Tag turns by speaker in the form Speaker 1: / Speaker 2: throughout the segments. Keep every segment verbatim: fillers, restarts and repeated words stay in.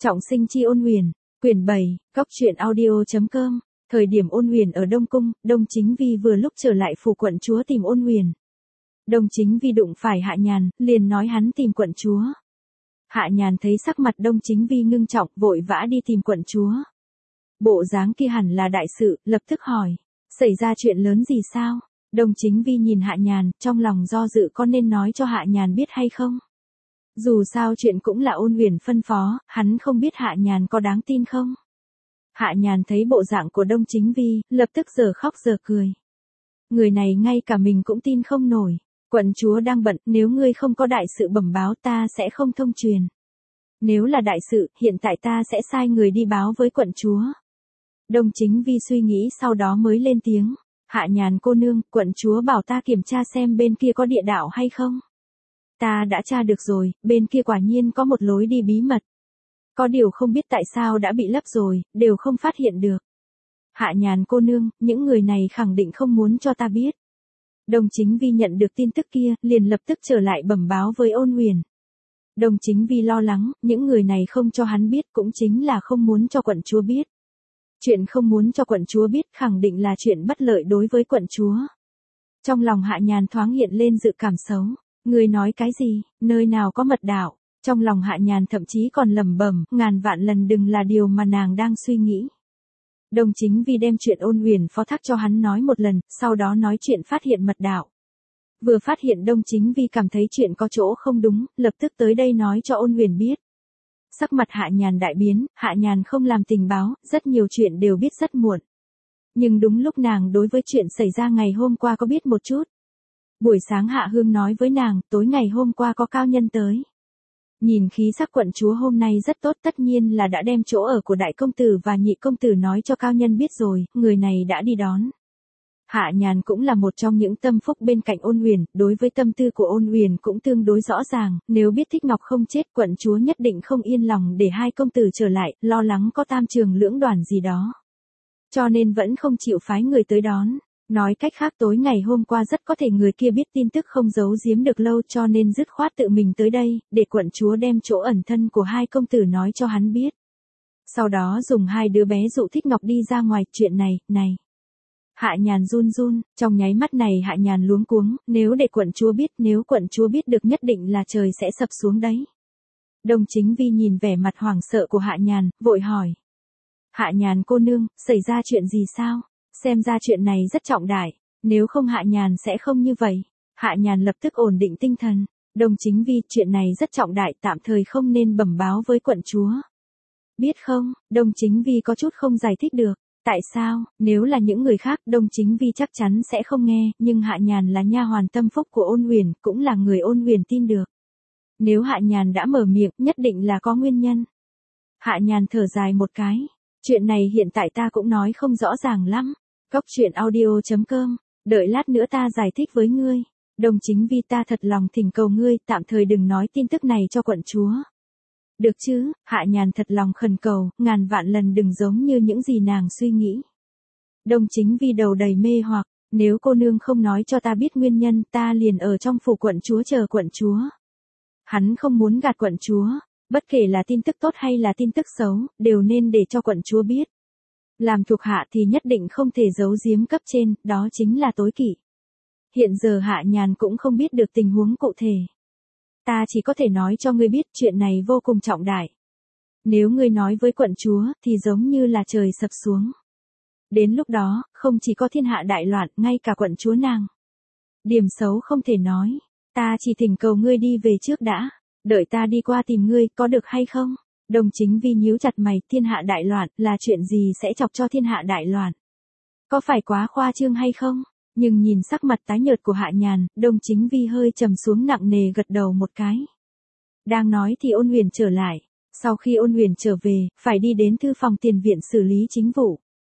Speaker 1: Trọng sinh chi Ôn Huyền, quyển bảy, góc truyện audio chấm com. Thời điểm Ôn Huyền ở Đông Cung, Đông Chính Vi vừa lúc trở lại phủ quận chúa tìm Ôn Huyền. Đông Chính Vi đụng phải Hạ Nhàn, liền nói hắn tìm quận chúa. Hạ Nhàn thấy sắc mặt Đông Chính Vi ngưng trọng, vội vã đi tìm quận chúa. Bộ dáng kia hẳn là đại sự, lập tức hỏi, xảy ra chuyện lớn gì sao? Đông Chính Vi nhìn Hạ Nhàn, trong lòng do dự có nên nói cho Hạ Nhàn biết hay không? Dù sao chuyện cũng là Ôn Huyền phân phó, hắn không biết Hạ Nhàn có đáng tin không? Hạ Nhàn thấy bộ dạng của Đông Chính Vi, lập tức giờ khóc giờ cười. Người này ngay cả mình cũng tin không nổi. Quận chúa đang bận, nếu ngươi không có đại sự bẩm báo ta sẽ không thông truyền. Nếu là đại sự, hiện tại ta sẽ sai người đi báo với quận chúa. Đông Chính Vi suy nghĩ sau đó mới lên tiếng. Hạ Nhàn cô nương, quận chúa bảo ta kiểm tra xem bên kia có địa đạo hay không. Ta đã tra được rồi, bên kia quả nhiên có một lối đi bí mật. Có điều không biết tại sao đã bị lấp rồi, đều không phát hiện được. Hạ Nhàn cô nương, những người này khẳng định không muốn cho ta biết. Đông Chính Vi nhận được tin tức kia, liền lập tức trở lại bẩm báo với Ôn Huyền. Đông Chính Vi lo lắng, những người này không cho hắn biết cũng chính là không muốn cho quận chúa biết. Chuyện không muốn cho quận chúa biết khẳng định là chuyện bất lợi đối với quận chúa. Trong lòng Hạ Nhàn thoáng hiện lên dự cảm xấu. Người nói cái gì, nơi nào có mật đạo? Trong lòng Hạ Nhàn thậm chí còn lẩm bẩm, ngàn vạn lần đừng là điều mà nàng đang suy nghĩ. Đông Chính Vi đem chuyện Ôn Huyền phó thác cho hắn nói một lần, sau đó nói chuyện phát hiện mật đạo. Vừa phát hiện Đông Chính Vi cảm thấy chuyện có chỗ không đúng, lập tức tới đây nói cho Ôn Huyền biết. Sắc mặt Hạ Nhàn đại biến, Hạ Nhàn không làm tình báo, rất nhiều chuyện đều biết rất muộn. Nhưng đúng lúc nàng đối với chuyện xảy ra ngày hôm qua có biết một chút. Buổi sáng Hạ Hương nói với nàng, tối ngày hôm qua có cao nhân tới. Nhìn khí sắc quận chúa hôm nay rất tốt, tất nhiên là đã đem chỗ ở của đại công tử và nhị công tử nói cho cao nhân biết rồi, người này đã đi đón. Hạ Nhàn cũng là một trong những tâm phúc bên cạnh Ôn Huyền, đối với tâm tư của Ôn Huyền cũng tương đối rõ ràng, nếu biết Thích Ngọc không chết, quận chúa nhất định không yên lòng để hai công tử trở lại, lo lắng có tam trường lưỡng đoàn gì đó. Cho nên vẫn không chịu phái người tới đón. Nói cách khác tối ngày hôm qua rất có thể người kia biết tin tức không giấu giếm được lâu cho nên dứt khoát tự mình tới đây, để quận chúa đem chỗ ẩn thân của hai công tử nói cho hắn biết. Sau đó dùng hai đứa bé dụ Thích Ngọc đi ra ngoài, chuyện này, này. Hạ Nhàn run run, trong nháy mắt này Hạ Nhàn luống cuống, nếu để quận chúa biết, nếu quận chúa biết được nhất định là trời sẽ sập xuống đấy. Đông Chính Vi nhìn vẻ mặt hoảng sợ của Hạ Nhàn, vội hỏi. Hạ Nhàn cô nương, xảy ra chuyện gì sao? Xem ra chuyện này rất trọng đại, nếu không Hạ Nhàn sẽ không như vậy. Hạ Nhàn lập tức ổn định tinh thần. Đông Chính Vi, chuyện này rất trọng đại, tạm thời không nên bẩm báo với quận chúa. Biết không, Đông Chính Vi có chút không giải thích được. Tại sao, nếu là những người khác Đông Chính Vi chắc chắn sẽ không nghe, nhưng Hạ Nhàn là nha hoàn tâm phúc của Ôn Huyền, cũng là người Ôn Huyền tin được. Nếu Hạ Nhàn đã mở miệng, nhất định là có nguyên nhân. Hạ Nhàn thở dài một cái. Chuyện này hiện tại ta cũng nói không rõ ràng lắm. Góc truyện audio chấm com, đợi lát nữa ta giải thích với ngươi. Đông Chính Vi, ta thật lòng thỉnh cầu ngươi tạm thời đừng nói tin tức này cho quận chúa. Được chứ? Hạ Nhàn thật lòng khẩn cầu, ngàn vạn lần đừng giống như những gì nàng suy nghĩ. Đông Chính Vi đầu đầy mê hoặc, nếu cô nương không nói cho ta biết nguyên nhân, ta liền ở trong phủ quận chúa chờ quận chúa. Hắn không muốn gạt quận chúa, bất kể là tin tức tốt hay là tin tức xấu, đều nên để cho quận chúa biết. Làm thuộc hạ thì nhất định không thể giấu giếm cấp trên, đó chính là tối kỵ. Hiện giờ Hạ Nhàn cũng không biết được tình huống cụ thể. Ta chỉ có thể nói cho ngươi biết chuyện này vô cùng trọng đại. Nếu ngươi nói với quận chúa thì giống như là trời sập xuống. Đến lúc đó, không chỉ có thiên hạ đại loạn, ngay cả quận chúa nàng. Điểm xấu không thể nói. Ta chỉ thỉnh cầu ngươi đi về trước đã. Đợi ta đi qua tìm ngươi, có được hay không? Đông Chính Vi nhíu chặt mày, thiên hạ đại loạn, là chuyện gì sẽ chọc cho thiên hạ đại loạn? Có phải quá khoa trương hay không? Nhưng nhìn sắc mặt tái nhợt của Hạ Nhàn, Đông Chính Vi hơi trầm xuống nặng nề gật đầu một cái. Đang nói thì Ôn Huyền trở lại. Sau khi Ôn Huyền trở về, phải đi đến thư phòng tiền viện xử lý chính vụ.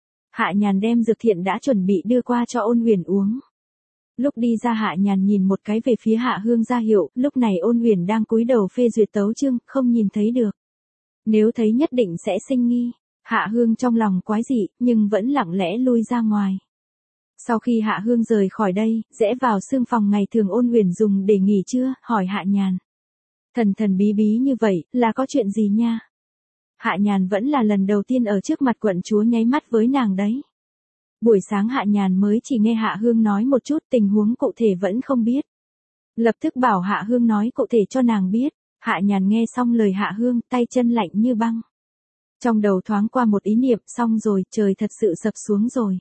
Speaker 1: Hạ Nhàn đem dược thiện đã chuẩn bị đưa qua cho Ôn Huyền uống. Lúc đi ra Hạ Nhàn nhìn một cái về phía Hạ Hương ra hiệu, lúc này Ôn Huyền đang cúi đầu phê duyệt tấu chương, không nhìn thấy được. Nếu thấy nhất định sẽ sinh nghi. Hạ Hương trong lòng quái dị, nhưng vẫn lặng lẽ lui ra ngoài. Sau khi Hạ Hương rời khỏi đây, rẽ vào sương phòng ngày thường Ôn Huyền dùng để nghỉ trưa, hỏi Hạ Nhàn. Thần thần bí bí như vậy, là có chuyện gì nha? Hạ Nhàn vẫn là lần đầu tiên ở trước mặt quận chúa nháy mắt với nàng đấy. Buổi sáng Hạ Nhàn mới chỉ nghe Hạ Hương nói một chút, tình huống cụ thể vẫn không biết. Lập tức bảo Hạ Hương nói cụ thể cho nàng biết. Hạ Nhàn nghe xong lời Hạ Hương, tay chân lạnh như băng. Trong đầu thoáng qua một ý niệm, xong rồi, trời thật sự sập xuống rồi.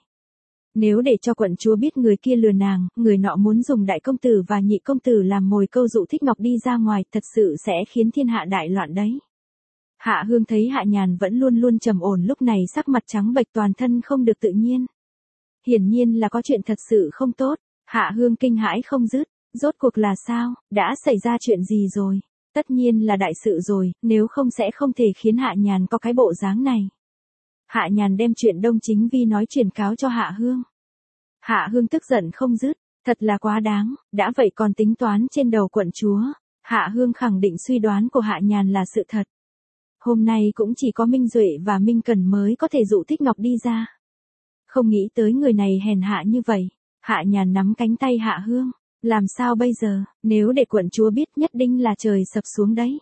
Speaker 1: Nếu để cho quận chúa biết người kia lừa nàng, người nọ muốn dùng đại công tử và nhị công tử làm mồi câu dụ Thích Ngọc đi ra ngoài, thật sự sẽ khiến thiên hạ đại loạn đấy. Hạ Hương thấy Hạ Nhàn vẫn luôn luôn trầm ổn, lúc này sắc mặt trắng bệch, toàn thân không được tự nhiên. Hiển nhiên là có chuyện thật sự không tốt. Hạ Hương kinh hãi không dứt. Rốt cuộc là sao, đã xảy ra chuyện gì rồi? Tất nhiên là đại sự rồi, nếu không sẽ không thể khiến Hạ Nhàn có cái bộ dáng này. Hạ Nhàn đem chuyện Đông Chính Vi nói truyền cáo cho Hạ Hương. Hạ Hương tức giận không dứt, thật là quá đáng, đã vậy còn tính toán trên đầu quận chúa. Hạ Hương khẳng định suy đoán của Hạ Nhàn là sự thật. Hôm nay cũng chỉ có Minh Duệ và Minh Cần mới có thể dụ Thích Ngọc đi ra. Không nghĩ tới người này hèn hạ như vậy. Hạ Nhàn nắm cánh tay Hạ Hương. Làm sao bây giờ, nếu để quận chúa biết nhất định là trời sập xuống đấy.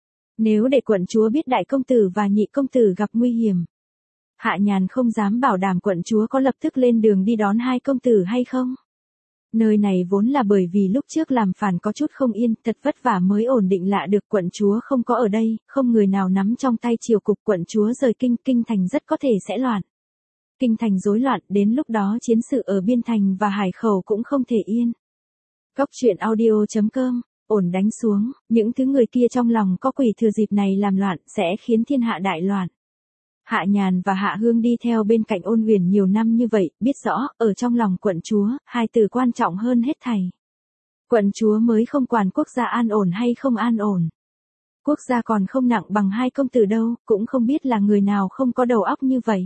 Speaker 1: Nếu để quận chúa biết đại công tử và nhị công tử gặp nguy hiểm. Hạ Nhàn không dám bảo đảm quận chúa có lập tức lên đường đi đón hai công tử hay không. Nơi này vốn là bởi vì lúc trước làm phản có chút không yên, thật vất vả mới ổn định lại được, quận chúa không có ở đây, không người nào nắm trong tay triều cục, quận chúa rời kinh, kinh thành rất có thể sẽ loạn. Kinh thành rối loạn, đến lúc đó chiến sự ở biên thành và hải khẩu cũng không thể yên. Góc truyện audio chấm com, ổn đánh xuống, những thứ người kia trong lòng có quỷ thừa dịp này làm loạn, sẽ khiến thiên hạ đại loạn. Hạ Nhàn và Hạ Hương đi theo bên cạnh Ôn Huyền nhiều năm như vậy, biết rõ, ở trong lòng quận chúa, hai từ quan trọng hơn hết thảy. Quận chúa mới không quản quốc gia an ổn hay không an ổn. Quốc gia còn không nặng bằng hai công tử đâu, cũng không biết là người nào không có đầu óc như vậy.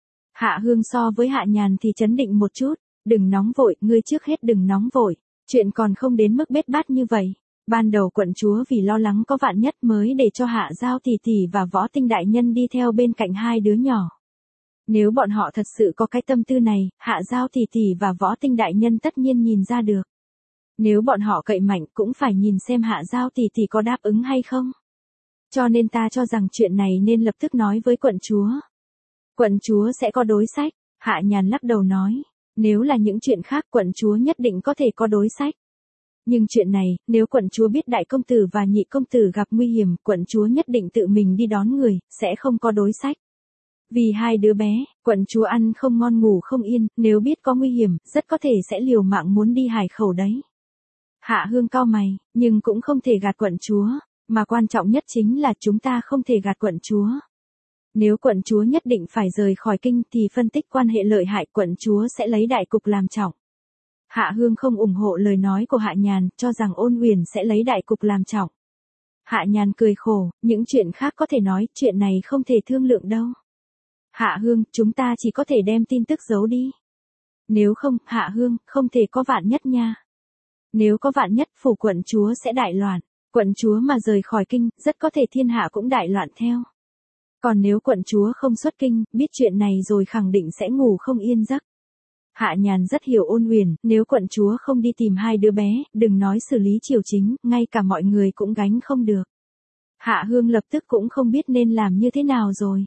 Speaker 1: Hạ Hương so với Hạ Nhàn thì chấn định một chút, đừng nóng vội, ngươi trước hết đừng nóng vội. Chuyện còn không đến mức bết bát như vậy. Ban đầu quận chúa vì lo lắng có vạn nhất mới để cho Hạ Giao tỷ tỷ và Võ Tinh đại nhân đi theo bên cạnh hai đứa nhỏ. Nếu bọn họ thật sự có cái tâm tư này, Hạ Giao tỷ tỷ và Võ Tinh đại nhân tất nhiên nhìn ra được. Nếu bọn họ cậy mạnh cũng phải nhìn xem Hạ Giao tỷ tỷ có đáp ứng hay không. Cho nên ta cho rằng chuyện này nên lập tức nói với quận chúa. Quận chúa sẽ có đối sách, Hạ Nhàn lắc đầu nói. Nếu là những chuyện khác quận chúa nhất định có thể có đối sách. Nhưng chuyện này, nếu quận chúa biết đại công tử và nhị công tử gặp nguy hiểm, quận chúa nhất định tự mình đi đón người, sẽ không có đối sách. Vì hai đứa bé, quận chúa ăn không ngon ngủ không yên, nếu biết có nguy hiểm, rất có thể sẽ liều mạng muốn đi hải khẩu đấy. Hạ Hương cau mày, nhưng cũng không thể gạt quận chúa, mà quan trọng nhất chính là chúng ta không thể gạt quận chúa. Nếu quận chúa nhất định phải rời khỏi kinh thì phân tích quan hệ lợi hại, quận chúa sẽ lấy đại cục làm trọng. Hạ Hương không ủng hộ lời nói của Hạ Nhàn, cho rằng Ôn Huyền sẽ lấy đại cục làm trọng. Hạ Nhàn cười khổ, những chuyện khác có thể nói, chuyện này không thể thương lượng đâu. Hạ Hương, chúng ta chỉ có thể đem tin tức giấu đi. Nếu không, Hạ Hương, không thể có vạn nhất nha. Nếu có vạn nhất, phủ quận chúa sẽ đại loạn. Quận chúa mà rời khỏi kinh, rất có thể thiên hạ cũng đại loạn theo. Còn nếu quận chúa không xuất kinh, biết chuyện này rồi khẳng định sẽ ngủ không yên giấc. Hạ Nhàn rất hiểu Ôn Huyền, nếu quận chúa không đi tìm hai đứa bé, đừng nói xử lý triều chính, ngay cả mọi người cũng gánh không được. Hạ Hương lập tức cũng không biết nên làm như thế nào rồi.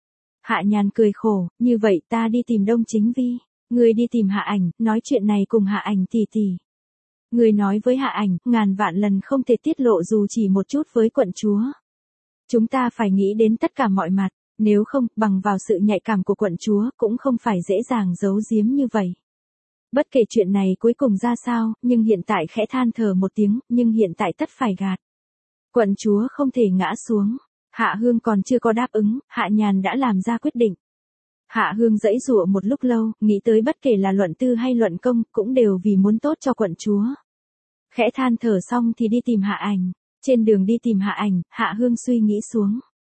Speaker 1: Hạ Nhàn cười khổ, như vậy ta đi tìm Đông Chính Vi, ngươi đi tìm Hạ Ảnh, nói chuyện này cùng Hạ Ảnh tỷ tỷ. Ngươi nói với Hạ Ảnh, ngàn vạn lần không thể tiết lộ dù chỉ một chút với quận chúa. Chúng ta phải nghĩ đến tất cả mọi mặt, nếu không, bằng vào sự nhạy cảm của quận chúa, cũng không phải dễ dàng giấu giếm như vậy. Bất kể chuyện này cuối cùng ra sao, nhưng hiện tại khẽ than thở một tiếng, nhưng hiện tại tất phải gạt. Quận chúa không thể ngã xuống. Hạ Hương còn chưa có đáp ứng, Hạ Nhàn đã làm ra quyết định. Hạ Hương giãy giụa một lúc lâu, nghĩ tới bất kể là luận tư hay luận công, cũng đều vì muốn tốt cho quận chúa. Khẽ than thở xong thì đi tìm Hạ Ảnh. Trên đường đi tìm Hạ Ảnh, Hạ Hương suy nghĩ xuống.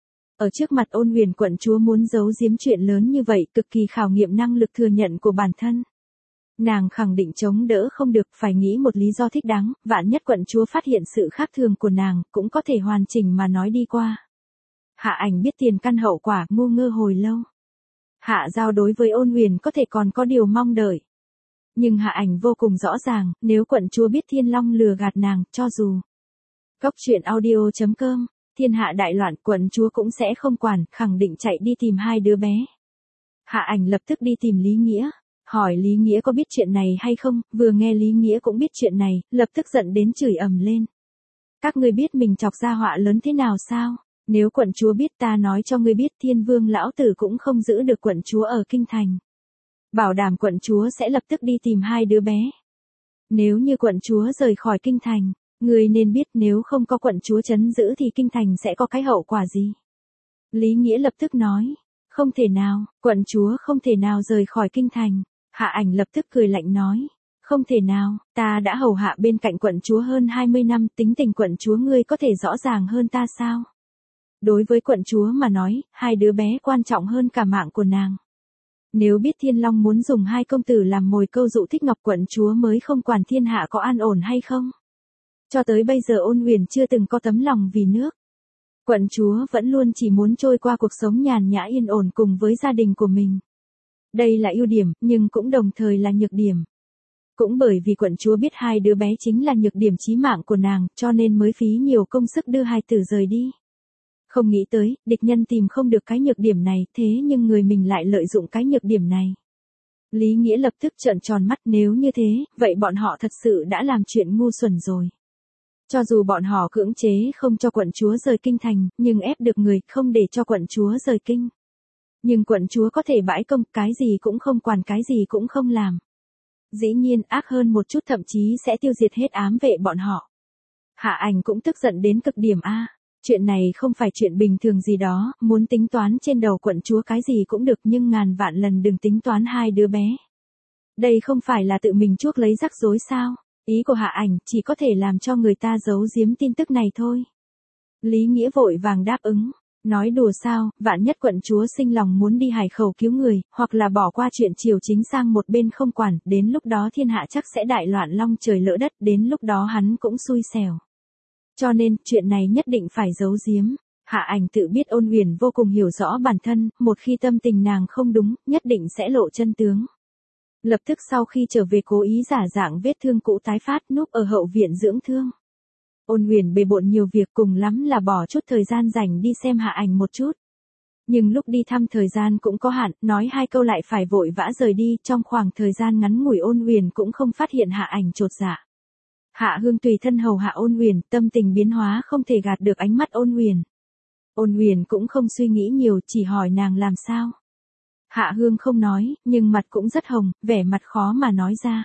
Speaker 1: Ở trước mặt Ôn Huyền, quận chúa muốn giấu giếm chuyện lớn như vậy, cực kỳ khảo nghiệm năng lực thừa nhận của bản thân. Nàng khẳng định chống đỡ không được, phải nghĩ một lý do thích đáng, vạn nhất quận chúa phát hiện sự khác thường của nàng, cũng có thể hoàn chỉnh mà nói đi qua. Hạ Ảnh biết tiền căn hậu quả, ngu ngơ hồi lâu. Hạ Giao đối với Ôn Huyền có thể còn có điều mong đợi. Nhưng Hạ Ảnh vô cùng rõ ràng, nếu quận chúa biết Thiên Long lừa gạt nàng, cho dù. Góc truyện audio chấm com thiên hạ đại loạn, quận chúa cũng sẽ không quản, khẳng định chạy đi tìm hai đứa bé. Hạ Ảnh lập tức đi tìm Lý Nghĩa, hỏi Lý Nghĩa có biết chuyện này hay không, vừa nghe Lý Nghĩa cũng biết chuyện này, lập tức giận đến chửi ầm lên. Các ngươi biết mình chọc ra họa lớn thế nào sao? Nếu quận chúa biết ta nói cho ngươi biết Thiên Vương lão tử cũng không giữ được quận chúa ở kinh thành. Bảo đảm quận chúa sẽ lập tức đi tìm hai đứa bé. Nếu như quận chúa rời khỏi kinh thành, ngươi nên biết nếu không có quận chúa trấn giữ thì kinh thành sẽ có cái hậu quả gì. Lý Nghĩa lập tức nói, không thể nào, quận chúa không thể nào rời khỏi kinh thành. Hạ Ảnh lập tức cười lạnh nói, không thể nào, ta đã hầu hạ bên cạnh quận chúa hơn hai mươi năm, tính tình quận chúa ngươi có thể rõ ràng hơn ta sao? Đối với quận chúa mà nói, hai đứa bé quan trọng hơn cả mạng của nàng. Nếu biết Thiên Long muốn dùng hai công tử làm mồi câu dụ Thích Ngọc, quận chúa mới không quản thiên hạ có an ổn hay không. Cho tới bây giờ Ôn Huyền chưa từng có tấm lòng vì nước. Quận chúa vẫn luôn chỉ muốn trôi qua cuộc sống nhàn nhã yên ổn cùng với gia đình của mình. Đây là ưu điểm, nhưng cũng đồng thời là nhược điểm. Cũng bởi vì quận chúa biết hai đứa bé chính là nhược điểm chí mạng của nàng, cho nên mới phí nhiều công sức đưa hai tử rời đi. Không nghĩ tới, địch nhân tìm không được cái nhược điểm này, thế nhưng người mình lại lợi dụng cái nhược điểm này. Lý Nghĩa lập tức trợn tròn mắt, nếu như thế, vậy bọn họ thật sự đã làm chuyện ngu xuẩn rồi. Cho dù bọn họ cưỡng chế không cho quận chúa rời kinh thành, nhưng ép được người không để cho quận chúa rời kinh. Nhưng quận chúa có thể bãi công, cái gì cũng không quản, cái gì cũng không làm. Dĩ nhiên ác hơn một chút, thậm chí sẽ tiêu diệt hết ám vệ bọn họ. Hạ Ảnh cũng tức giận đến cực điểm a. Chuyện này không phải chuyện bình thường gì đó, muốn tính toán trên đầu quận chúa cái gì cũng được, nhưng ngàn vạn lần đừng tính toán hai đứa bé. Đây không phải là tự mình chuốc lấy rắc rối sao? Ý của Hạ Ảnh chỉ có thể làm cho người ta giấu giếm tin tức này thôi. Lý Nghĩa vội vàng đáp ứng, nói đùa sao, vạn nhất quận chúa sinh lòng muốn đi Hải Khẩu cứu người, hoặc là bỏ qua chuyện triều chính sang một bên không quản, đến lúc đó thiên hạ chắc sẽ đại loạn long trời lỡ đất, đến lúc đó hắn cũng xui xẻo. Cho nên, chuyện này nhất định phải giấu giếm. Hạ Ảnh tự biết Ôn Huyền vô cùng hiểu rõ bản thân, một khi tâm tình nàng không đúng, nhất định sẽ lộ chân tướng. Lập tức sau khi trở về cố ý giả dạng vết thương cũ tái phát, núp ở hậu viện dưỡng thương. Ôn Huyền bề bộn nhiều việc, cùng lắm là bỏ chút thời gian rảnh đi xem Hạ Ảnh một chút. Nhưng lúc đi thăm thời gian cũng có hạn, nói hai câu lại phải vội vã rời đi, trong khoảng thời gian ngắn ngủi Ôn Huyền cũng không phát hiện Hạ Ảnh chột dạ. Hạ Hương tùy thân hầu hạ Ôn Huyền, tâm tình biến hóa không thể gạt được ánh mắt Ôn Huyền. Ôn Huyền cũng không suy nghĩ nhiều, chỉ hỏi nàng làm sao. Hạ Hương không nói, nhưng mặt cũng rất hồng, vẻ mặt khó mà nói ra.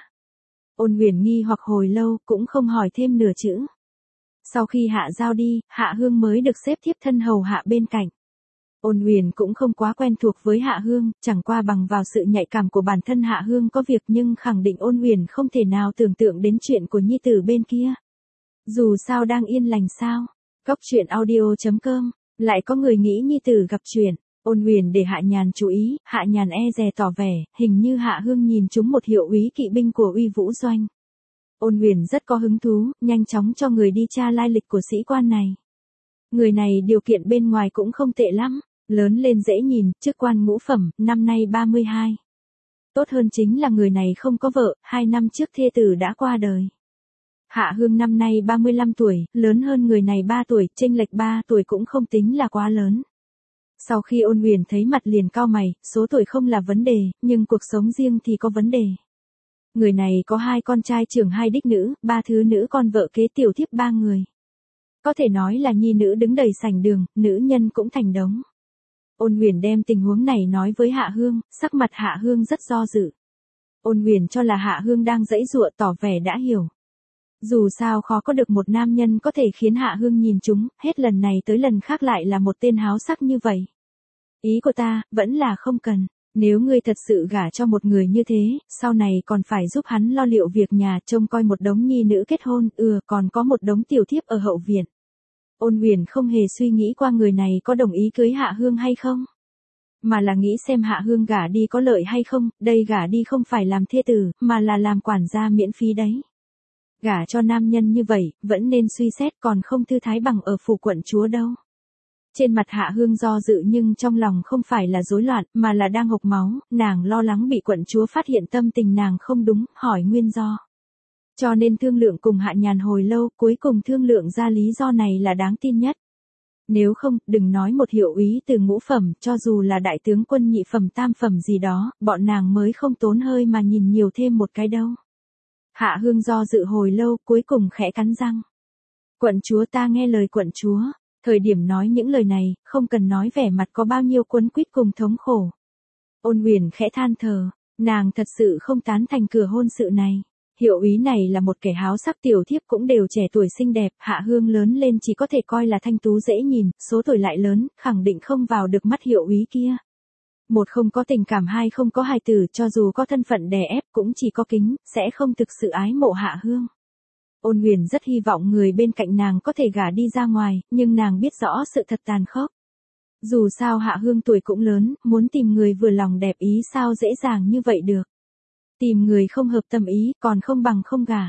Speaker 1: Ôn Huyền nghi hoặc hồi lâu, cũng không hỏi thêm nửa chữ. Sau khi Hạ Giao đi, Hạ Hương mới được xếp thiếp thân hầu hạ bên cạnh. Ôn Huyền cũng không quá quen thuộc với Hạ Hương, chẳng qua bằng vào sự nhạy cảm của bản thân Hạ Hương có việc, nhưng khẳng định Ôn Huyền không thể nào tưởng tượng đến chuyện của nhi tử bên kia. Dù sao đang yên lành sao. Góc truyện audio chấm com, lại có người nghĩ nhi tử gặp chuyện. Ôn Huyền để Hạ Nhàn chú ý, Hạ Nhàn e dè tỏ vẻ, hình như Hạ Hương nhìn trúng một hiệu úy kỵ binh của Uy Vũ Doanh. Ôn Huyền rất có hứng thú, nhanh chóng cho người đi tra lai lịch của sĩ quan này. Người này điều kiện bên ngoài cũng không tệ lắm, lớn lên dễ nhìn, chức quan ngũ phẩm, năm nay ba mươi hai. Tốt hơn chính là người này không có vợ, hai năm trước thê tử đã qua đời. Hạ Hương năm nay ba mươi lăm tuổi, lớn hơn người này ba tuổi, chênh lệch ba tuổi cũng không tính là quá lớn. Sau khi Ôn Huyền thấy mặt liền cau mày, số tuổi không là vấn đề, nhưng cuộc sống riêng thì có vấn đề. Người này có hai con trai trưởng, hai đích nữ, ba thứ nữ con vợ kế, tiểu thiếp ba người. Có thể nói là nhi nữ đứng đầy sảnh đường, nữ nhân cũng thành đống. Ôn Huyền đem tình huống này nói với Hạ Hương, sắc mặt Hạ Hương rất do dự. Ôn Huyền cho là Hạ Hương đang giãy giụa, tỏ vẻ đã hiểu. Dù sao khó có được một nam nhân có thể khiến Hạ Hương nhìn chúng, hết lần này tới lần khác lại là một tên háo sắc như vậy. Ý của ta, vẫn là không cần. Nếu ngươi thật sự gả cho một người như thế, sau này còn phải giúp hắn lo liệu việc nhà, trông coi một đống nhi nữ kết hôn, ừ, còn có một đống tiểu thiếp ở hậu viện. Ôn Huyền không hề suy nghĩ qua người này có đồng ý cưới Hạ Hương hay không, mà là nghĩ xem Hạ Hương gả đi có lợi hay không, đây gả đi không phải làm thê tử, mà là làm quản gia miễn phí đấy. Gả cho nam nhân như vậy, vẫn nên suy xét, còn không thư thái bằng ở phủ quận chúa đâu. Trên mặt Hạ Hương do dự, nhưng trong lòng không phải là rối loạn, mà là đang hộc máu, nàng lo lắng bị quận chúa phát hiện tâm tình nàng không đúng, hỏi nguyên do. Cho nên thương lượng cùng Hạ Nhàn hồi lâu, cuối cùng thương lượng ra lý do này là đáng tin nhất. Nếu không, đừng nói một hiệu úy từ ngũ phẩm, cho dù là đại tướng quân nhị phẩm tam phẩm gì đó, bọn nàng mới không tốn hơi mà nhìn nhiều thêm một cái đâu. Hạ Hương do dự hồi lâu, cuối cùng khẽ cắn răng. Quận chúa, ta nghe lời quận chúa. Thời điểm nói những lời này, không cần nói vẻ mặt có bao nhiêu quấn quýt cùng thống khổ. Ôn Huyền khẽ than thở, nàng thật sự không tán thành cửa hôn sự này. Hiệu úy này là một kẻ háo sắc, tiểu thiếp cũng đều trẻ tuổi xinh đẹp, Hạ Hương lớn lên chỉ có thể coi là thanh tú dễ nhìn, số tuổi lại lớn, khẳng định không vào được mắt hiệu úy kia. Một không có tình cảm, hai không có hài tử, cho dù có thân phận đè ép cũng chỉ có kính, sẽ không thực sự ái mộ Hạ Hương. Ôn Huyền rất hy vọng người bên cạnh nàng có thể gả đi ra ngoài, nhưng nàng biết rõ sự thật tàn khốc. Dù sao Hạ Hương tuổi cũng lớn, muốn tìm người vừa lòng đẹp ý sao dễ dàng như vậy được. Tìm người không hợp tâm ý, còn không bằng không gả.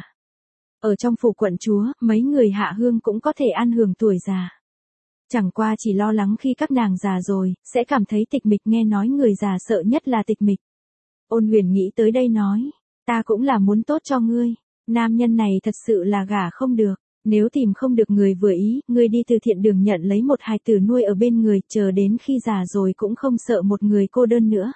Speaker 1: Ở trong phủ quận chúa, mấy người Hạ Hương cũng có thể ăn hưởng tuổi già. Chẳng qua chỉ lo lắng khi các nàng già rồi, sẽ cảm thấy tịch mịch, nghe nói người già sợ nhất là tịch mịch. Ôn Huyền nghĩ tới đây nói, ta cũng là muốn tốt cho ngươi. Nam nhân này thật sự là gả không được, nếu tìm không được người vừa ý, ngươi đi từ thiện đường nhận lấy một hài tử nuôi ở bên người, chờ đến khi già rồi cũng không sợ một người cô đơn nữa.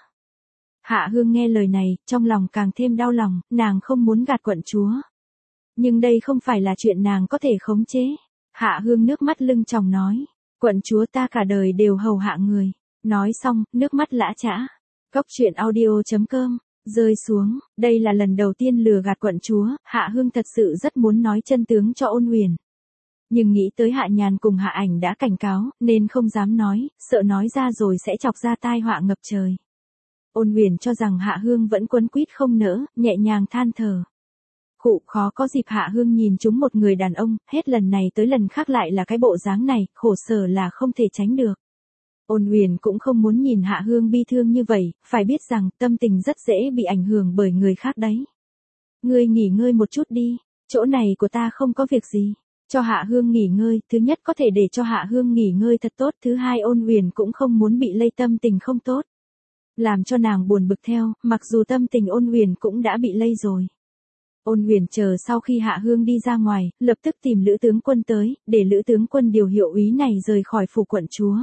Speaker 1: Hạ Hương nghe lời này, trong lòng càng thêm đau lòng, nàng không muốn gạt quận chúa. Nhưng đây không phải là chuyện nàng có thể khống chế. Hạ Hương nước mắt lưng tròng nói, quận chúa, ta cả đời đều hầu hạ người. Nói xong, nước mắt lã chã. Cốc truyện audio chấm com rơi xuống, đây là lần đầu tiên lừa gạt quận chúa, Hạ Hương thật sự rất muốn nói chân tướng cho Ôn Huyền. Nhưng nghĩ tới Hạ Nhàn cùng Hạ Ảnh đã cảnh cáo, nên không dám nói, sợ nói ra rồi sẽ chọc ra tai họa ngập trời. Ôn Huyền cho rằng Hạ Hương vẫn quấn quýt không nỡ, nhẹ nhàng than thở. Khụ, khó có dịp Hạ Hương nhìn chúng một người đàn ông, hết lần này tới lần khác lại là cái bộ dáng này, khổ sở là không thể tránh được. Ôn Huyền cũng không muốn nhìn Hạ Hương bi thương như vậy, phải biết rằng tâm tình rất dễ bị ảnh hưởng bởi người khác đấy. Ngươi nghỉ ngơi một chút đi, chỗ này của ta không có việc gì. Cho Hạ Hương nghỉ ngơi, thứ nhất có thể để cho Hạ Hương nghỉ ngơi thật tốt, thứ hai Ôn Huyền cũng không muốn bị lây tâm tình không tốt. Làm cho nàng buồn bực theo, mặc dù tâm tình Ôn Huyền cũng đã bị lây rồi. Ôn Huyền chờ sau khi Hạ Hương đi ra ngoài, lập tức tìm Lữ tướng quân tới, để Lữ tướng quân điều hiệu úy này rời khỏi phủ quận chúa.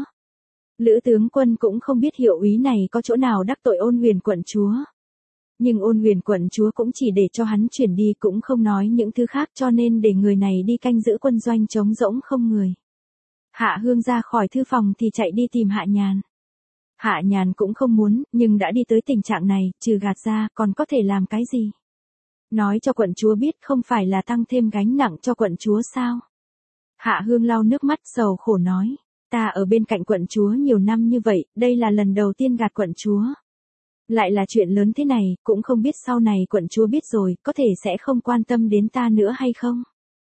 Speaker 1: Lữ tướng quân cũng không biết hiệu úy này có chỗ nào đắc tội Ôn Huyền quận chúa. Nhưng Ôn Huyền quận chúa cũng chỉ để cho hắn chuyển đi, cũng không nói những thứ khác, cho nên để người này đi canh giữ quân doanh trống rỗng không người. Hạ Hương ra khỏi thư phòng thì chạy đi tìm Hạ Nhàn. Hạ Nhàn cũng không muốn, nhưng đã đi tới tình trạng này, trừ gạt ra, còn có thể làm cái gì? Nói cho quận chúa biết không phải là tăng thêm gánh nặng cho quận chúa sao? Hạ Hương lau nước mắt sầu khổ nói. Ta ở bên cạnh quận chúa nhiều năm như vậy, đây là lần đầu tiên gạt quận chúa. Lại là chuyện lớn thế này, cũng không biết sau này quận chúa biết rồi, có thể sẽ không quan tâm đến ta nữa hay không?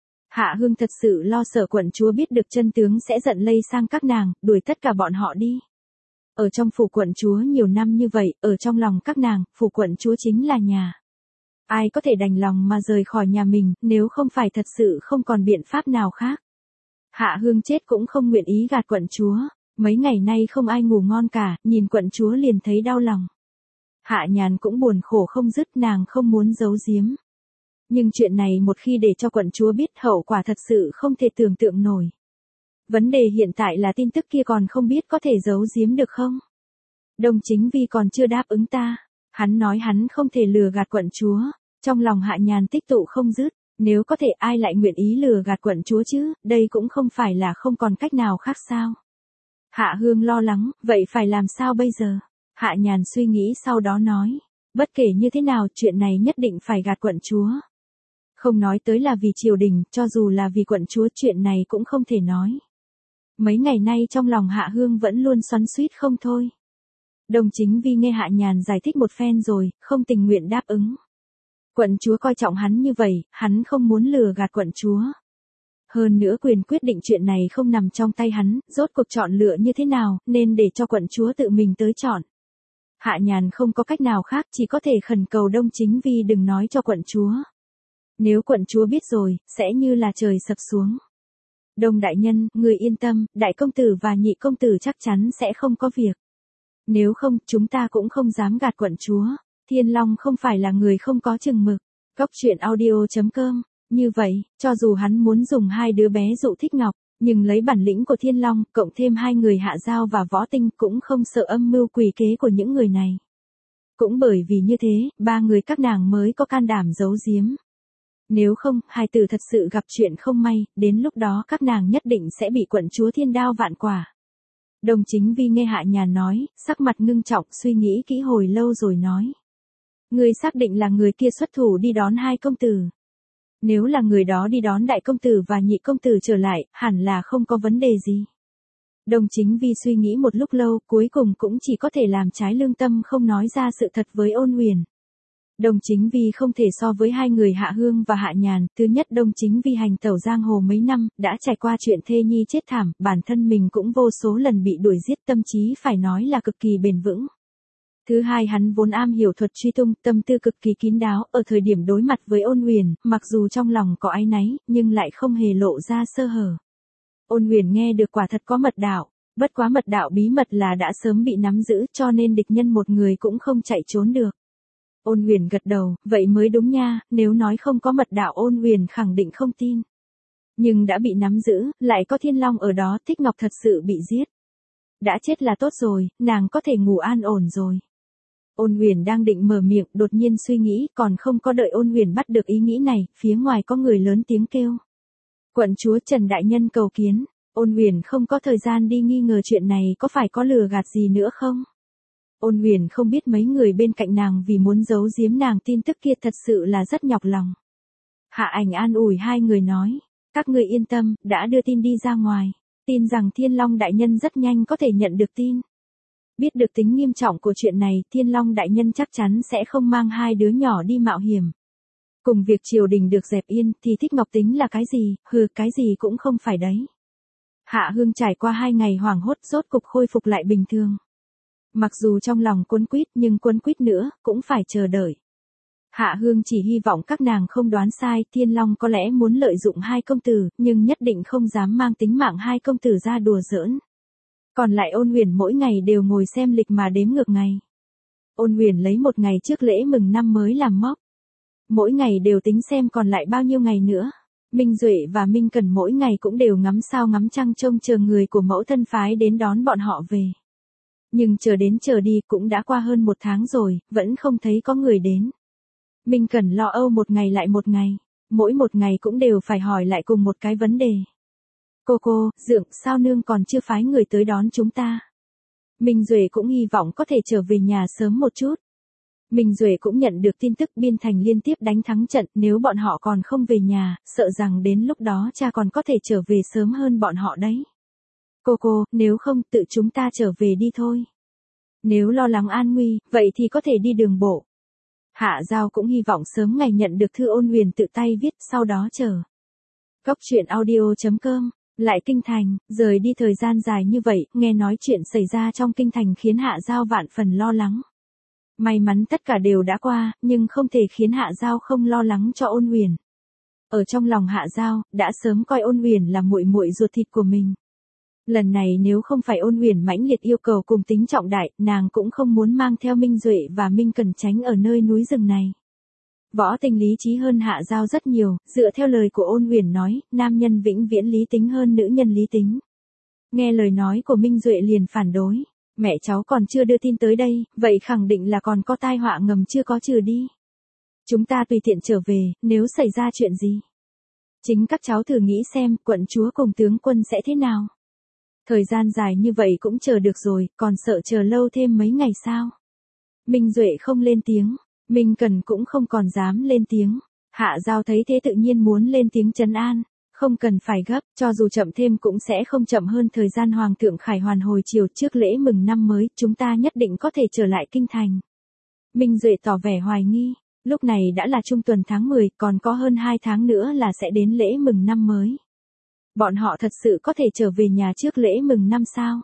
Speaker 1: Hạ Hương thật sự lo sợ quận chúa biết được chân tướng sẽ giận lây sang các nàng, đuổi tất cả bọn họ đi. Ở trong phủ quận chúa nhiều năm như vậy, ở trong lòng các nàng, phủ quận chúa chính là nhà. Ai có thể đành lòng mà rời khỏi nhà mình, nếu không phải thật sự không còn biện pháp nào khác. Hạ Hương chết cũng không nguyện ý gạt quận chúa, mấy ngày nay không ai ngủ ngon cả, nhìn quận chúa liền thấy đau lòng. Hạ Nhàn cũng buồn khổ không dứt, nàng không muốn giấu giếm. Nhưng chuyện này một khi để cho quận chúa biết, hậu quả thật sự không thể tưởng tượng nổi. Vấn đề hiện tại là tin tức kia còn không biết có thể giấu giếm được không? Đông Chính Vi còn chưa đáp ứng ta, hắn nói hắn không thể lừa gạt quận chúa, trong lòng Hạ Nhàn tích tụ không dứt. Nếu có thể ai lại nguyện ý lừa gạt quận chúa chứ, đây cũng không phải là không còn cách nào khác sao. Hạ Hương lo lắng, vậy phải làm sao bây giờ? Hạ Nhàn suy nghĩ sau đó nói, bất kể như thế nào chuyện này nhất định phải gạt quận chúa. Không nói tới là vì triều đình, cho dù là vì quận chúa chuyện này cũng không thể nói. Mấy ngày nay trong lòng Hạ Hương vẫn luôn xoắn xuýt không thôi. Đông Chính Vi nghe Hạ Nhàn giải thích một phen rồi, không tình nguyện đáp ứng. Quận chúa coi trọng hắn như vậy, hắn không muốn lừa gạt quận chúa. Hơn nữa quyền quyết định chuyện này không nằm trong tay hắn, rốt cuộc chọn lựa như thế nào, nên để cho quận chúa tự mình tới chọn. Hạ Nhàn không có cách nào khác, chỉ có thể khẩn cầu Đông Chính Vi đừng nói cho quận chúa. Nếu quận chúa biết rồi, sẽ như là trời sập xuống. Đông đại nhân, người yên tâm, đại công tử và nhị công tử chắc chắn sẽ không có việc. Nếu không, chúng ta cũng không dám gạt quận chúa. Thiên Long không phải là người không có chừng mực. Cốc truyện audio chấm com. Như vậy, cho dù hắn muốn dùng hai đứa bé dụ Thích Ngọc, Nhưng lấy bản lĩnh của Thiên Long, cộng thêm hai người Hạ Giao và Võ Tinh cũng không sợ âm mưu quỷ kế của những người này. Cũng bởi vì như thế, ba người các nàng mới có can đảm giấu giếm. Nếu không, hai tử thật sự gặp chuyện không may, đến lúc đó các nàng nhất định sẽ bị quận chúa thiên đao vạn quả. Đồng Chính Vi nghe Hạ Nhàn nói, sắc mặt ngưng trọng suy nghĩ kỹ hồi lâu rồi nói. Người xác định là người kia xuất thủ đi đón hai công tử. Nếu là người đó đi đón đại công tử và nhị công tử trở lại, hẳn là không có vấn đề gì. Đồng Chính Vi suy nghĩ một lúc lâu, cuối cùng cũng chỉ có thể làm trái lương tâm không nói ra sự thật với Ôn Huyền. Đồng Chính Vi không thể so với hai người Hạ Hương và Hạ Nhàn, thứ nhất Đồng Chính Vi hành tẩu giang hồ mấy năm, đã trải qua chuyện thê nhi chết thảm, bản thân mình cũng vô số lần bị đuổi giết, tâm trí phải nói là cực kỳ bền vững. Thứ hai hắn vốn am hiểu thuật truy tung, tâm tư cực kỳ kín đáo, ở thời điểm đối mặt với Ôn Huyền, mặc dù trong lòng có áy náy, nhưng lại không hề lộ ra sơ hở. Ôn Huyền nghe được quả thật có mật đạo, bất quá mật đạo bí mật là đã sớm bị nắm giữ cho nên địch nhân một người cũng không chạy trốn được. Ôn Huyền gật đầu, vậy mới đúng nha, nếu nói không có mật đạo Ôn Huyền khẳng định không tin. Nhưng đã bị nắm giữ, lại có Thiên Long ở đó, Thích Ngọc thật sự bị giết. Đã chết là tốt rồi, nàng có thể ngủ an ổn rồi. Ôn Huyền đang định mở miệng, đột nhiên suy nghĩ, còn không có đợi Ôn Huyền bắt được ý nghĩ này, phía ngoài có người lớn tiếng kêu. Quận chúa Trần Đại Nhân cầu kiến. Ôn Huyền không có thời gian đi nghi ngờ chuyện này có phải có lừa gạt gì nữa không. Ôn Huyền không biết mấy người bên cạnh nàng vì muốn giấu giếm nàng tin tức kia thật sự là rất nhọc lòng. Hạ Ảnh an ủi hai người nói, các người yên tâm, đã đưa tin đi ra ngoài, tin rằng Thiên Long Đại Nhân rất nhanh có thể nhận được tin. Biết được tính nghiêm trọng của chuyện này, Thiên Long Đại Nhân chắc chắn sẽ không mang hai đứa nhỏ đi mạo hiểm. Cùng việc triều đình được dẹp yên, thì Thích Ngọc tính là cái gì, hừ cái gì cũng không phải đấy. Hạ Hương trải qua hai ngày hoảng hốt rốt cục khôi phục lại bình thường. Mặc dù trong lòng cuốn quýt nhưng cuốn quýt nữa, cũng phải chờ đợi. Hạ Hương chỉ hy vọng các nàng không đoán sai, Thiên Long có lẽ muốn lợi dụng hai công tử, nhưng nhất định không dám mang tính mạng hai công tử ra đùa giỡn. Còn lại Ôn Huyền mỗi ngày đều ngồi xem lịch mà đếm ngược ngày. Ôn Huyền lấy một ngày trước lễ mừng năm mới làm mốc. Mỗi ngày đều tính xem còn lại bao nhiêu ngày nữa. Minh Duệ và Minh Cẩn mỗi ngày cũng đều ngắm sao ngắm trăng trông chờ người của mẫu thân phái đến đón bọn họ về. Nhưng chờ đến chờ đi cũng đã qua hơn một tháng rồi, vẫn không thấy có người đến. Minh Cẩn lo âu một ngày lại một ngày, mỗi một ngày cũng đều phải hỏi lại cùng một cái vấn đề. Cô cô, Dượng, sao nương còn chưa phái người tới đón chúng ta? Minh Duệ cũng hy vọng có thể trở về nhà sớm một chút. Minh Duệ cũng nhận được tin tức Biên Thành liên tiếp đánh thắng trận, nếu bọn họ còn không về nhà, sợ rằng đến lúc đó cha còn có thể trở về sớm hơn bọn họ đấy. Cô cô, nếu không tự chúng ta trở về đi thôi. Nếu lo lắng an nguy, vậy thì có thể đi đường bộ. Hạ Giao cũng hy vọng sớm ngày nhận được thư Ôn Huyền tự tay viết, sau đó chờ. Góc truyện audio chấm com, lại kinh thành, rời đi thời gian dài như vậy, nghe nói chuyện xảy ra trong kinh thành khiến Hạ Giao vạn phần lo lắng. May mắn tất cả đều đã qua, nhưng không thể khiến Hạ Giao không lo lắng cho Ôn Huyền. Ở trong lòng Hạ Giao, đã sớm coi Ôn Huyền là muội muội ruột thịt của mình. Lần này nếu không phải Ôn Huyền mãnh liệt yêu cầu cùng tính trọng đại, nàng cũng không muốn mang theo Minh Duệ và Minh Cẩn tránh ở nơi núi rừng này. Võ Tình lý trí hơn Hạ Giao rất nhiều, dựa theo lời của Ôn Huyền nói, nam nhân vĩnh viễn lý tính hơn nữ nhân lý tính. Nghe lời nói của Minh Duệ liền phản đối, mẹ cháu còn chưa đưa tin tới đây, vậy khẳng định là còn có tai họa ngầm chưa có trừ đi. Chúng ta tùy tiện trở về, nếu xảy ra chuyện gì. Chính các cháu thử nghĩ xem, quận chúa cùng tướng quân sẽ thế nào. Thời gian dài như vậy cũng chờ được rồi, còn sợ chờ lâu thêm mấy ngày sao? Minh Duệ không lên tiếng, Minh Cần cũng không còn dám lên tiếng. Hạ Giao thấy thế tự nhiên muốn lên tiếng trấn an, không cần phải gấp, cho dù chậm thêm cũng sẽ không chậm hơn thời gian Hoàng thượng Khải Hoàn hồi chiều trước lễ mừng năm mới, chúng ta nhất định có thể trở lại kinh thành. Minh Duệ tỏ vẻ hoài nghi, lúc này đã là trung tuần tháng mười, còn có hơn hai tháng nữa là sẽ đến lễ mừng năm mới. Bọn họ thật sự có thể trở về nhà trước lễ mừng năm sao?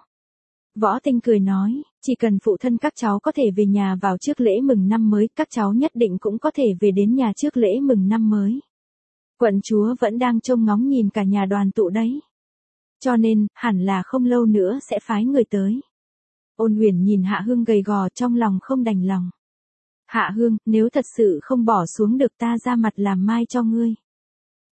Speaker 1: Võ Tinh cười nói, chỉ cần phụ thân các cháu có thể về nhà vào trước lễ mừng năm mới, các cháu nhất định cũng có thể về đến nhà trước lễ mừng năm mới. Quận chúa vẫn đang trông ngóng nhìn cả nhà đoàn tụ đấy. Cho nên, hẳn là không lâu nữa sẽ phái người tới. Ôn Huyền nhìn Hạ Hương gầy gò trong lòng không đành lòng. Hạ Hương, nếu thật sự không bỏ xuống được ta ra mặt làm mai cho ngươi.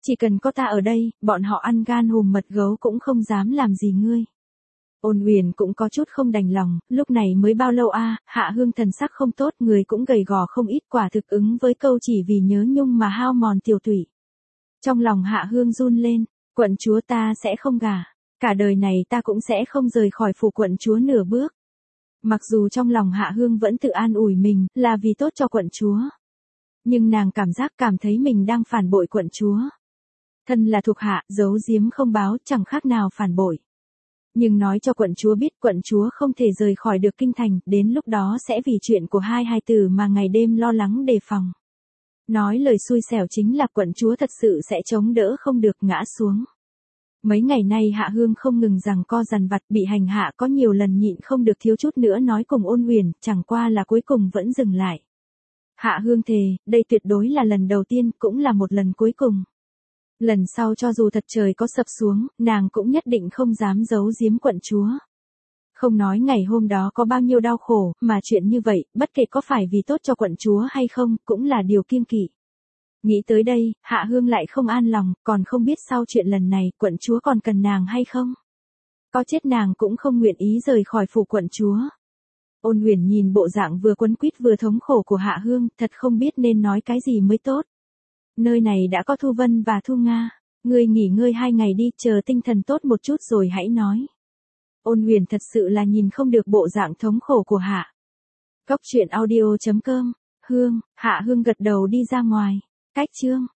Speaker 1: Chỉ cần có ta ở đây, bọn họ ăn gan hùm mật gấu cũng không dám làm gì ngươi. Ôn Huyền cũng có chút không đành lòng, lúc này mới bao lâu a, Hạ Hương thần sắc không tốt, người cũng gầy gò không ít, quả thực ứng với câu chỉ vì nhớ nhung mà hao mòn tiểu tủy. Trong lòng Hạ Hương run lên, quận chúa ta sẽ không gả, cả đời này ta cũng sẽ không rời khỏi phủ quận chúa nửa bước. Mặc dù trong lòng Hạ Hương vẫn tự an ủi mình, là vì tốt cho quận chúa. Nhưng nàng cảm giác cảm thấy mình đang phản bội quận chúa. Thân là thuộc hạ, giấu giếm không báo, chẳng khác nào phản bội. Nhưng nói cho quận chúa biết quận chúa không thể rời khỏi được kinh thành, đến lúc đó sẽ vì chuyện của hai hài tử mà ngày đêm lo lắng đề phòng. Nói lời xui xẻo chính là quận chúa thật sự sẽ chống đỡ không được ngã xuống. Mấy ngày nay Hạ Hương không ngừng rằng co dằn vặt, bị hành hạ có nhiều lần nhịn không được thiếu chút nữa nói cùng Ôn Huyền, chẳng qua là cuối cùng vẫn dừng lại. Hạ Hương thề, đây tuyệt đối là lần đầu tiên, cũng là một lần cuối cùng. Lần sau cho dù thật trời có sập xuống, nàng cũng nhất định không dám giấu giếm quận chúa. Không nói ngày hôm đó có bao nhiêu đau khổ, mà chuyện như vậy, bất kể có phải vì tốt cho quận chúa hay không, cũng là điều kiêng kỵ. Nghĩ tới đây, Hạ Hương lại không an lòng, còn không biết sau chuyện lần này, quận chúa còn cần nàng hay không. Có chết nàng cũng không nguyện ý rời khỏi phủ quận chúa. Ôn Huyền nhìn bộ dạng vừa quấn quýt vừa thống khổ của Hạ Hương, thật không biết nên nói cái gì mới tốt. Nơi này đã có Thu Vân và Thu Nga, ngươi nghỉ ngơi hai ngày đi, chờ tinh thần tốt một chút rồi hãy nói. Ôn Huyền thật sự là nhìn không được bộ dạng thống khổ của Hạ. Cốc truyện audio chấm com, Hương, Hạ Hương gật đầu đi ra ngoài. Cách chương